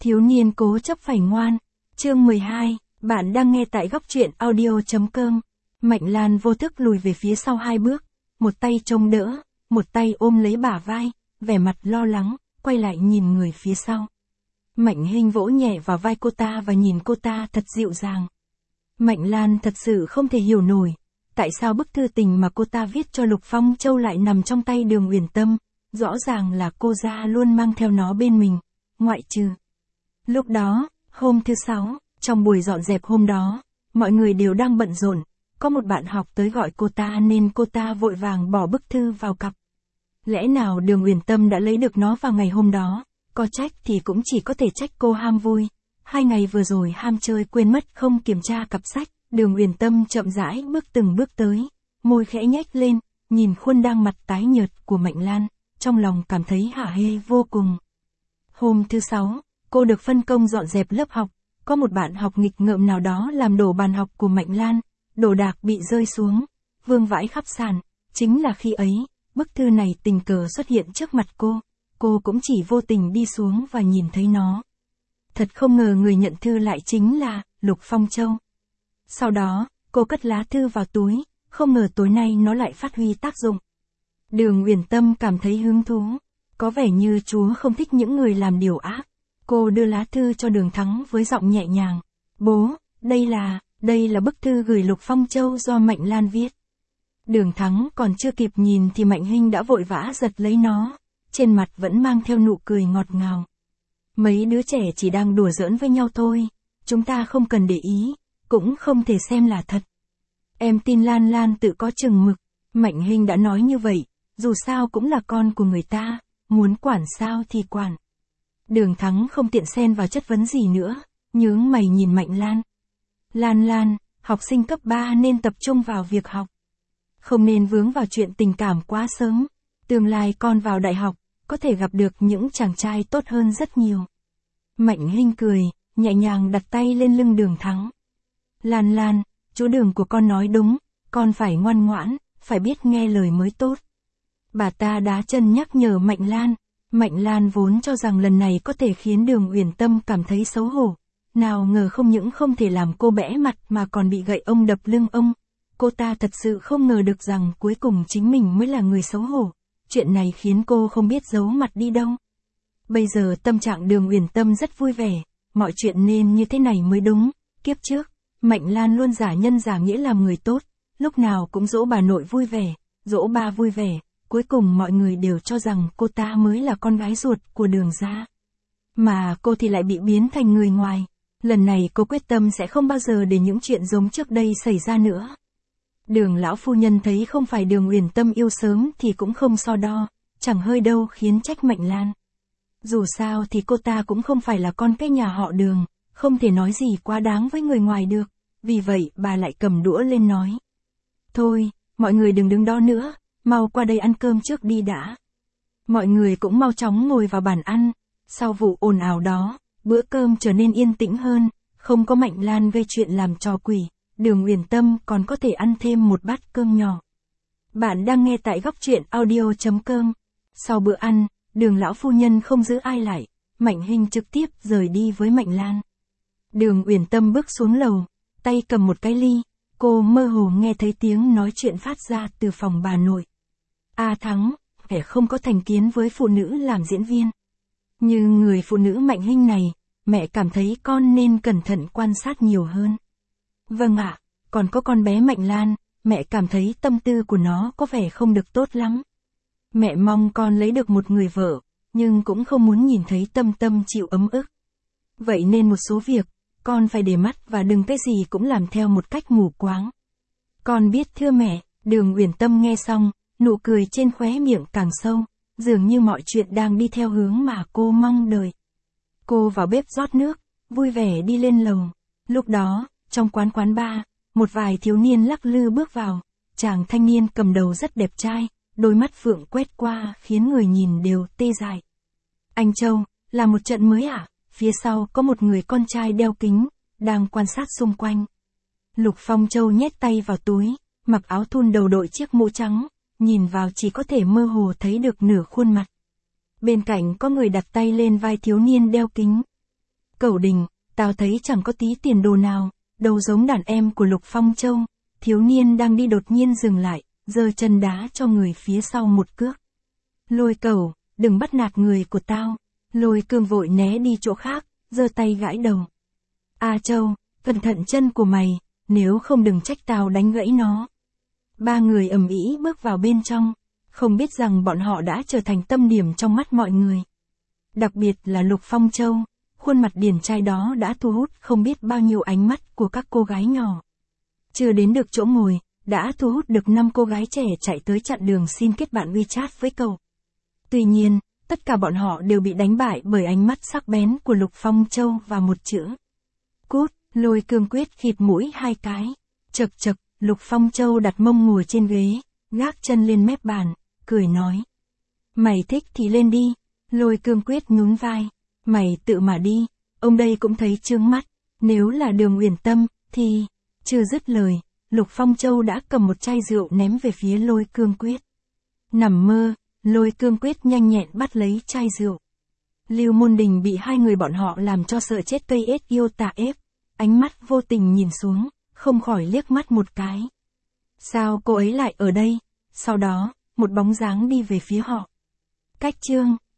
Thiếu niên cố chấp phải ngoan. Chương 12, bạn đang nghe tại góc truyện audio.com. Mạnh Lan vô thức lùi về phía sau 2 bước, một tay trông đỡ, một tay ôm lấy bả vai, vẻ mặt lo lắng, quay lại nhìn người phía sau. Mạnh Hinh vỗ nhẹ vào vai cô ta và nhìn cô ta thật dịu dàng. Mạnh Lan thật sự không thể hiểu nổi, tại sao bức thư tình mà cô ta viết cho Lục Phong Châu lại nằm trong tay Đường Uyển Tâm, rõ ràng là cô ra luôn mang theo nó bên mình, ngoại trừ. Lúc đó, hôm thứ 6, trong buổi dọn dẹp hôm đó, mọi người đều đang bận rộn, có một bạn học tới gọi cô ta nên cô ta vội vàng bỏ bức thư vào cặp. Lẽ nào Đường Uyển Tâm đã lấy được nó vào ngày hôm đó, có trách thì cũng chỉ có thể trách cô ham vui. 2 ngày vừa rồi ham chơi quên mất không kiểm tra cặp sách, Đường Uyển Tâm chậm rãi bước từng bước tới, môi khẽ nhếch lên, nhìn khuôn đang mặt tái nhợt của Mạnh Lan, trong lòng cảm thấy hả hê vô cùng. Hôm thứ 6, cô được phân công dọn dẹp lớp học, có một bạn học nghịch ngợm nào đó làm đổ bàn học của Mạnh Lan, đồ đạc bị rơi xuống, vương vãi khắp sàn, chính là khi ấy, bức thư này tình cờ xuất hiện trước mặt cô cũng chỉ vô tình đi xuống và nhìn thấy nó. Thật không ngờ người nhận thư lại chính là Lục Phong Châu. Sau đó, cô cất lá thư vào túi, không ngờ tối nay nó lại phát huy tác dụng. Đường Uyển Tâm cảm thấy hứng thú, có vẻ như Chúa không thích những người làm điều ác. Cô đưa lá thư cho Đường Thắng với giọng nhẹ nhàng. Bố, đây là bức thư gửi Lục Phong Châu do Mạnh Lan viết. Đường Thắng còn chưa kịp nhìn thì Mạnh Hinh đã vội vã giật lấy nó, trên mặt vẫn mang theo nụ cười ngọt ngào. Mấy đứa trẻ chỉ đang đùa giỡn với nhau thôi, chúng ta không cần để ý, cũng không thể xem là thật. Em tin Lan Lan tự có chừng mực, Mạnh Hinh đã nói như vậy, dù sao cũng là con của người ta, muốn quản sao thì quản. Đường Thắng không tiện xen vào chất vấn gì nữa, nhướng mày nhìn Mạnh Lan. Lan, học sinh cấp 3 nên tập trung vào việc học. Không nên vướng vào chuyện tình cảm quá sớm, tương lai con vào đại học, có thể gặp được những chàng trai tốt hơn rất nhiều. Mạnh Hinh cười, nhẹ nhàng đặt tay lên lưng Đường Thắng. Lan, chú Đường của con nói đúng, con phải ngoan ngoãn, phải biết nghe lời mới tốt. Bà ta đá chân nhắc nhở Mạnh Lan vốn cho rằng lần này có thể khiến Đường Uyển Tâm cảm thấy xấu hổ. Nào ngờ không những không thể làm cô bẽ mặt mà còn bị gậy ông đập lưng ông. Cô ta thật sự không ngờ được rằng cuối cùng chính mình mới là người xấu hổ. Chuyện này khiến cô không biết giấu mặt đi đâu. Bây giờ tâm trạng Đường Uyển Tâm rất vui vẻ, mọi chuyện nên như thế này mới đúng. Kiếp trước, Mạnh Lan luôn giả nhân giả nghĩa làm người tốt, lúc nào cũng dỗ bà nội vui vẻ, dỗ ba vui vẻ. Cuối cùng mọi người đều cho rằng cô ta mới là con gái ruột của Đường gia. Mà cô thì lại bị biến thành người ngoài. Lần này cô quyết tâm sẽ không bao giờ để những chuyện giống trước đây xảy ra nữa. Đường lão phu nhân thấy không phải Đường Uyển Tâm yêu sớm thì cũng không so đo, chẳng hơi đâu khiến trách Mạnh Lan. Dù sao thì cô ta cũng không phải là con cái nhà họ Đường, không thể nói gì quá đáng với người ngoài được. Vì vậy bà lại cầm đũa lên nói. Thôi, mọi người đừng đứng đó nữa, mau qua đây ăn cơm trước đi đã. Mọi người cũng mau chóng ngồi vào bàn ăn. Sau vụ ồn ào đó, bữa cơm trở nên yên tĩnh hơn, không có Mạnh Lan gây chuyện làm trò quỷ, Đường Uyển Tâm còn có thể ăn thêm một bát cơm nhỏ. Bạn đang nghe tại góc truyện audio.com. Sau bữa ăn, Đường lão phu nhân không giữ ai lại, Mạnh Hinh trực tiếp rời đi với Mạnh Lan. Đường Uyển Tâm bước xuống lầu, tay cầm một cái ly, cô mơ hồ nghe thấy tiếng nói chuyện phát ra từ phòng bà nội. A Thắng, kẻ không có thành kiến với phụ nữ làm diễn viên. Như người phụ nữ Mạnh Hinh này, mẹ cảm thấy con nên cẩn thận quan sát nhiều hơn. Vâng ạ, còn có con bé Mạnh Lan, mẹ cảm thấy tâm tư của nó có vẻ không được tốt lắm. Mẹ mong con lấy được một người vợ, nhưng cũng không muốn nhìn thấy Tâm chịu ấm ức. Vậy nên một số việc, con phải để mắt và đừng cái gì cũng làm theo một cách mù quáng. Con biết thưa mẹ. Đường Uyển Tâm nghe xong, nụ cười trên khóe miệng càng sâu, dường như mọi chuyện đang đi theo hướng mà cô mong đợi. Cô vào bếp rót nước, vui vẻ đi lên lầu. Lúc đó, trong quán bar, một vài thiếu niên lắc lư bước vào, chàng thanh niên cầm đầu rất đẹp trai, đôi mắt phượng quét qua khiến người nhìn đều tê dại. Anh Châu, là một trận mới à? Phía sau có một người con trai đeo kính, đang quan sát xung quanh. Lục Phong Châu nhét tay vào túi, mặc áo thun đầu đội chiếc mũ trắng, nhìn vào chỉ có thể mơ hồ thấy được nửa khuôn mặt. Bên cạnh có người đặt tay lên vai thiếu niên đeo kính. Cẩu Đình, tao thấy chẳng có tí tiền đồ nào, đâu giống đàn em của Lục Phong Châu. Thiếu niên đang đi đột nhiên dừng lại, giơ chân đá cho người phía sau một cước. Lôi Cẩu, đừng bắt nạt người của tao. Lôi Cương vội né đi chỗ khác, giơ tay gãi đầu. A Châu, cẩn thận chân của mày, nếu không đừng trách tao đánh gãy nó. Ba người ầm ĩ bước vào bên trong, không biết rằng bọn họ đã trở thành tâm điểm trong mắt mọi người. Đặc biệt là Lục Phong Châu, khuôn mặt điển trai đó đã thu hút không biết bao nhiêu ánh mắt của các cô gái nhỏ. Chưa đến được chỗ ngồi, đã thu hút được 5 cô gái trẻ chạy tới chặn đường xin kết bạn WeChat với cậu. Tuy nhiên, tất cả bọn họ đều bị đánh bại bởi ánh mắt sắc bén của Lục Phong Châu và một chữ. Cút. Lôi Cương quyết khịt mũi 2 cái. Chậc chậc, Lục Phong Châu đặt mông ngồi trên ghế, gác chân lên mép bàn, cười nói. Mày thích thì lên đi. Lôi Cương quyết nhún vai. Mày tự mà đi, ông đây cũng thấy chướng mắt. Nếu là Đường Uyển Tâm, thì... Chưa dứt lời, Lục Phong Châu đã cầm một chai rượu ném về phía Lôi Cương quyết. Nằm mơ, Lôi Cương quyết nhanh nhẹn bắt lấy chai rượu. Lưu Môn Đình bị hai người bọn họ làm cho sợ chết cây ết yêu tà ép. Ánh mắt vô tình nhìn xuống, không khỏi liếc mắt một cái. Sao cô ấy lại ở đây? Sau đó, một bóng dáng đi về phía họ. Cách chương